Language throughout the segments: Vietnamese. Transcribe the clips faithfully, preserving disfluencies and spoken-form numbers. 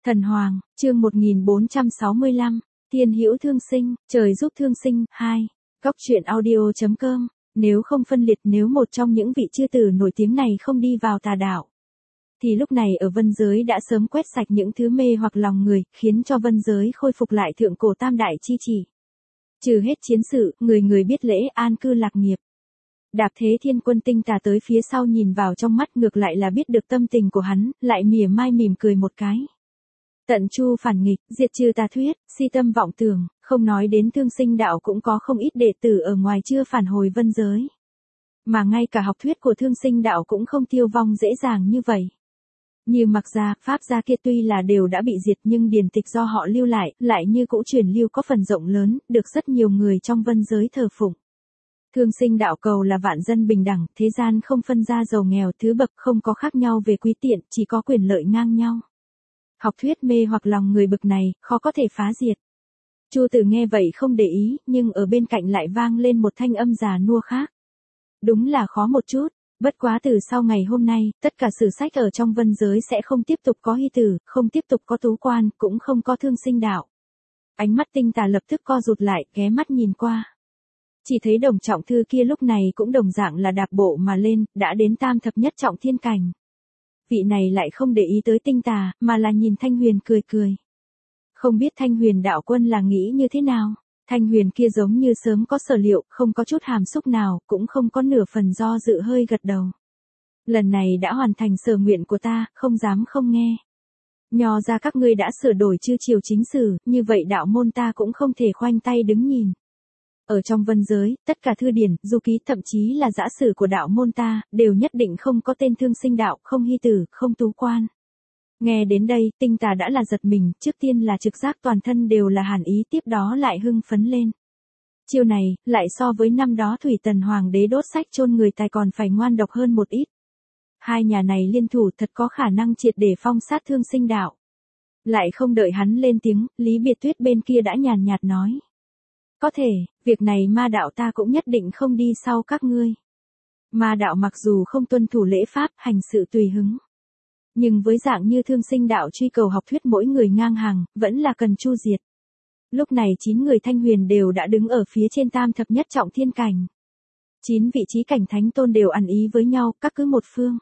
Thần Hoàng, chương một nghìn bốn trăm sáu mươi lăm, Thiên hữu thương sinh, trời giúp thương sinh, hai. Góc truyện audio chấm com, nếu không phân liệt nếu một trong những vị chư tử nổi tiếng này không đi vào tà đạo, thì lúc này ở vân giới đã sớm quét sạch những thứ mê hoặc lòng người, khiến cho vân giới khôi phục lại thượng cổ tam đại chi chỉ. Trừ hết chiến sự, người người biết lễ an cư lạc nghiệp. Đạp Thế Thiên Quân Tinh Tà tới phía sau nhìn vào trong mắt ngược lại là biết được tâm tình của hắn, lại mỉa mai mỉm cười một cái. Tận chu phản nghịch, diệt trừ tà thuyết, si tâm vọng tưởng, không nói đến thương sinh đạo cũng có không ít đệ tử ở ngoài chưa phản hồi vân giới. Mà ngay cả học thuyết của thương sinh đạo cũng không tiêu vong dễ dàng như vậy. Như Mặc gia, Pháp gia kia tuy là đều đã bị diệt nhưng điển tịch do họ lưu lại, lại như cũ truyền lưu có phần rộng lớn, được rất nhiều người trong vân giới thờ phụng. Thương sinh đạo cầu là vạn dân bình đẳng, thế gian không phân ra giàu nghèo thứ bậc, không có khác nhau về quý tiện, chỉ có quyền lợi ngang nhau. Học thuyết mê hoặc lòng người bực này, khó có thể phá diệt. Chu Tử nghe vậy không để ý, nhưng ở bên cạnh lại vang lên một thanh âm già nua khác. Đúng là khó một chút, bất quá từ sau ngày hôm nay, tất cả sử sách ở trong vân giới sẽ không tiếp tục có hy tử, không tiếp tục có tú quan, cũng không có thương sinh đạo. Ánh mắt Tinh Tà lập tức co rụt lại, ghé mắt nhìn qua. Chỉ thấy Đồng Trọng Thư kia lúc này cũng đồng dạng là đạp bộ mà lên, đã đến tam thập nhất trọng thiên cảnh. Vị này lại không để ý tới Tinh Tà, mà là nhìn Thanh Huyền cười cười. Không biết Thanh Huyền đạo quân là nghĩ như thế nào? Thanh Huyền kia giống như sớm có sở liệu, không có chút hàm xúc nào, cũng không có nửa phần do dự, hơi gật đầu. Lần này đã hoàn thành sở nguyện của ta, không dám không nghe. Nho ra các ngươi đã sửa đổi chư triều chính sử, như vậy đạo môn ta cũng không thể khoanh tay đứng nhìn. Ở trong vân giới, tất cả thư điển, du ký thậm chí là giã sử của đạo môn ta, đều nhất định không có tên thương sinh đạo, không hy tử, không tú quan. Nghe đến đây, Tinh Tà đã là giật mình, trước tiên là trực giác toàn thân đều là hàn ý, tiếp đó lại hưng phấn lên. Chiêu này, lại so với năm đó Thủy Tần Hoàng đế đốt sách chôn người tài còn phải ngoan độc hơn một ít. Hai nhà này liên thủ thật có khả năng triệt để phong sát thương sinh đạo. Lại không đợi hắn lên tiếng, Lý Biệt Tuyết bên kia đã nhàn nhạt nói. Có thể, việc này ma đạo ta cũng nhất định không đi sau các ngươi. Ma đạo mặc dù không tuân thủ lễ pháp, hành sự tùy hứng. Nhưng với dạng như thương sinh đạo truy cầu học thuyết mỗi người ngang hàng, vẫn là cần chu diệt. Lúc này chín người Thanh Huyền đều đã đứng ở phía trên tam thập nhất trọng thiên cảnh. Chín vị trí cảnh thánh tôn đều ăn ý với nhau, các cứ một phương.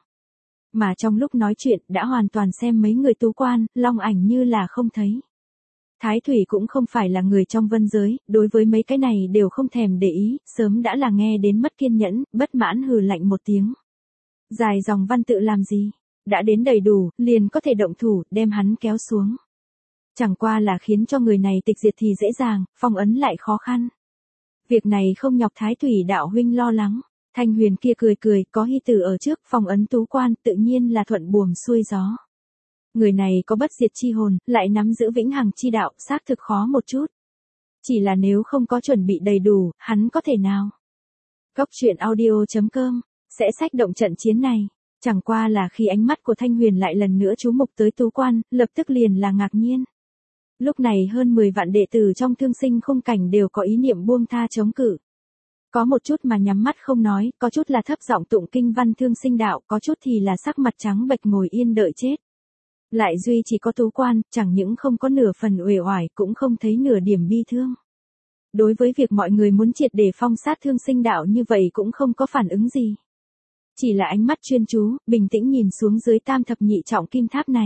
Mà trong lúc nói chuyện đã hoàn toàn xem mấy người tú quan, long ảnh như là không thấy. Thái Thủy cũng không phải là người trong vân giới, đối với mấy cái này đều không thèm để ý, sớm đã là nghe đến mất kiên nhẫn, bất mãn hừ lạnh một tiếng. Dài dòng văn tự làm gì? Đã đến đầy đủ, liền có thể động thủ, đem hắn kéo xuống. Chẳng qua là khiến cho người này tịch diệt thì dễ dàng, phong ấn lại khó khăn. Việc này không nhọc Thái Thủy đạo huynh lo lắng. Thanh Huyền kia cười cười, có hy tử ở trước, phong ấn tú quan, tự nhiên là thuận buồm xuôi gió. Người này có bất diệt chi hồn, lại nắm giữ vĩnh hằng chi đạo, xác thực khó một chút. Chỉ là nếu không có chuẩn bị đầy đủ, hắn có thể nào? Góc truyện audio chấm com, sẽ xách động trận chiến này. Chẳng qua là khi ánh mắt của Thanh Huyền lại lần nữa chú mục tới tú quan, lập tức liền là ngạc nhiên. Lúc này hơn mười vạn đệ tử trong thương sinh khung cảnh đều có ý niệm buông tha chống cự. Có một chút mà nhắm mắt không nói, có chút là thấp giọng tụng kinh văn thương sinh đạo, có chút thì là sắc mặt trắng bệch ngồi yên đợi chết. Lại duy chỉ có tú quan, chẳng những không có nửa phần uể oải, cũng không thấy nửa điểm bi thương. Đối với việc mọi người muốn triệt để phong sát thương sinh đạo như vậy cũng không có phản ứng gì. Chỉ là ánh mắt chuyên chú, bình tĩnh nhìn xuống dưới tam thập nhị trọng kim tháp này.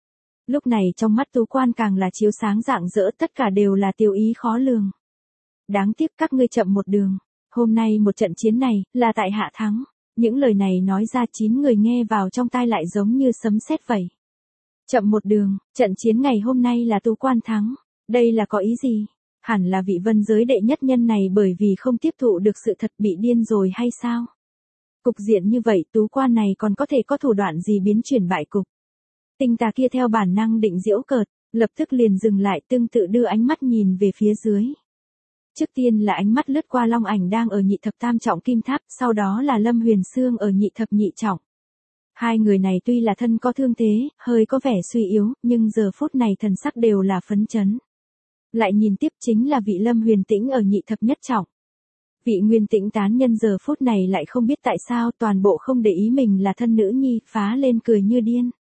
Lúc này trong mắt tú quan càng là chiếu sáng rạng rỡ, tất cả đều là tiêu ý khó lường. Đáng tiếc các ngươi chậm một đường. Hôm nay một trận chiến này, là tại hạ thắng. Những lời này nói ra chín người nghe vào trong tai lại giống như sấm sét vậy. Chậm một đường, trận chiến ngày hôm nay là tú quan thắng. Đây là có ý gì? Hẳn là vị vân giới đệ nhất nhân này bởi vì không tiếp thụ được sự thật bị điên rồi hay sao? Cục diện như vậy tú quan này còn có thể có thủ đoạn gì biến chuyển bại cục? Tinh Tà kia theo bản năng định giễu cợt, lập tức liền dừng lại tương tự đưa ánh mắt nhìn về phía dưới. Trước tiên là ánh mắt lướt qua long ảnh đang ở nhị thập tam trọng kim tháp, sau đó là Lâm Huyền Sương ở nhị thập nhị trọng. Hai người này tuy là thân có thương thế, hơi có vẻ suy yếu, nhưng giờ phút này thần sắc đều là phấn chấn. Lại nhìn tiếp chính là vị Lâm Huyền Tĩnh ở nhị thập nhất trọng. Vị Nguyên Tĩnh tán nhân giờ phút này lại không biết tại sao toàn bộ không để ý mình là thân nữ nhi, phá lên cười như điên.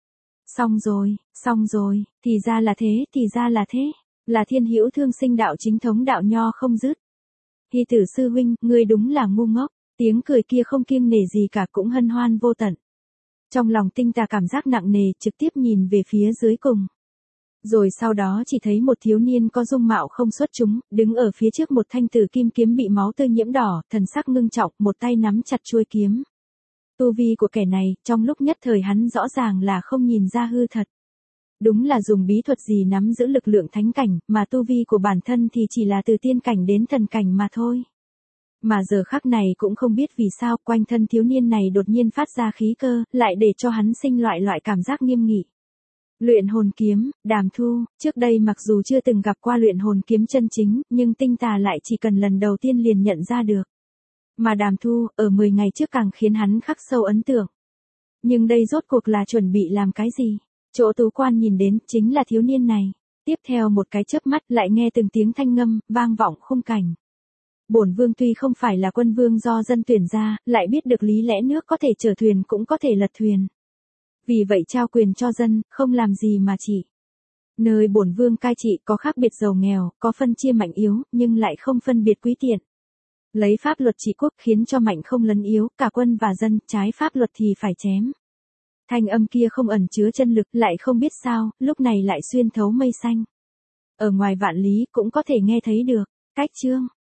Xong rồi, xong rồi, thì ra là thế, thì ra là thế, là thiên hữu thương sinh đạo chính thống đạo nho không dứt. Hy tử sư huynh, ngươi đúng là ngu ngốc, tiếng cười kia không kiêng nể gì cả cũng hân hoan vô tận. Trong lòng Tinh Tà cảm giác nặng nề, trực tiếp nhìn về phía dưới cùng. Rồi sau đó chỉ thấy một thiếu niên có dung mạo không xuất chúng, đứng ở phía trước một thanh tử kim kiếm bị máu tươi nhiễm đỏ, thần sắc ngưng trọng, một tay nắm chặt chuôi kiếm. Tu vi của kẻ này, trong lúc nhất thời hắn rõ ràng là không nhìn ra hư thật. Đúng là dùng bí thuật gì nắm giữ lực lượng thánh cảnh, mà tu vi của bản thân thì chỉ là từ tiên cảnh đến thần cảnh mà thôi. Mà giờ khắc này cũng không biết vì sao quanh thân thiếu niên này đột nhiên phát ra khí cơ, lại để cho hắn sinh loại loại cảm giác nghiêm nghị. Luyện hồn kiếm, Đàm Thu, trước đây mặc dù chưa từng gặp qua luyện hồn kiếm chân chính, nhưng Tinh Tà lại chỉ cần lần đầu tiên liền nhận ra được. Mà Đàm Thu, ở mười ngày trước càng khiến hắn khắc sâu ấn tượng. Nhưng đây rốt cuộc là chuẩn bị làm cái gì? Chỗ Tú Quan nhìn đến, chính là thiếu niên này. Tiếp theo một cái chớp mắt lại nghe từng tiếng thanh ngâm, vang vọng khung cảnh. Bổn vương tuy không phải là quân vương do dân tuyển ra, lại biết được lý lẽ nước có thể chở thuyền cũng có thể lật thuyền. Vì vậy trao quyền cho dân, không làm gì mà trị. Nơi bổn vương cai trị có khác biệt giàu nghèo, có phân chia mạnh yếu, nhưng lại không phân biệt quý tiện. Lấy pháp luật trị quốc khiến cho mạnh không lấn yếu, cả quân và dân, trái pháp luật thì phải chém. Thanh âm kia không ẩn chứa chân lực, lại không biết sao, lúc này lại xuyên thấu mây xanh. Ở ngoài vạn lý cũng có thể nghe thấy được. Cách chương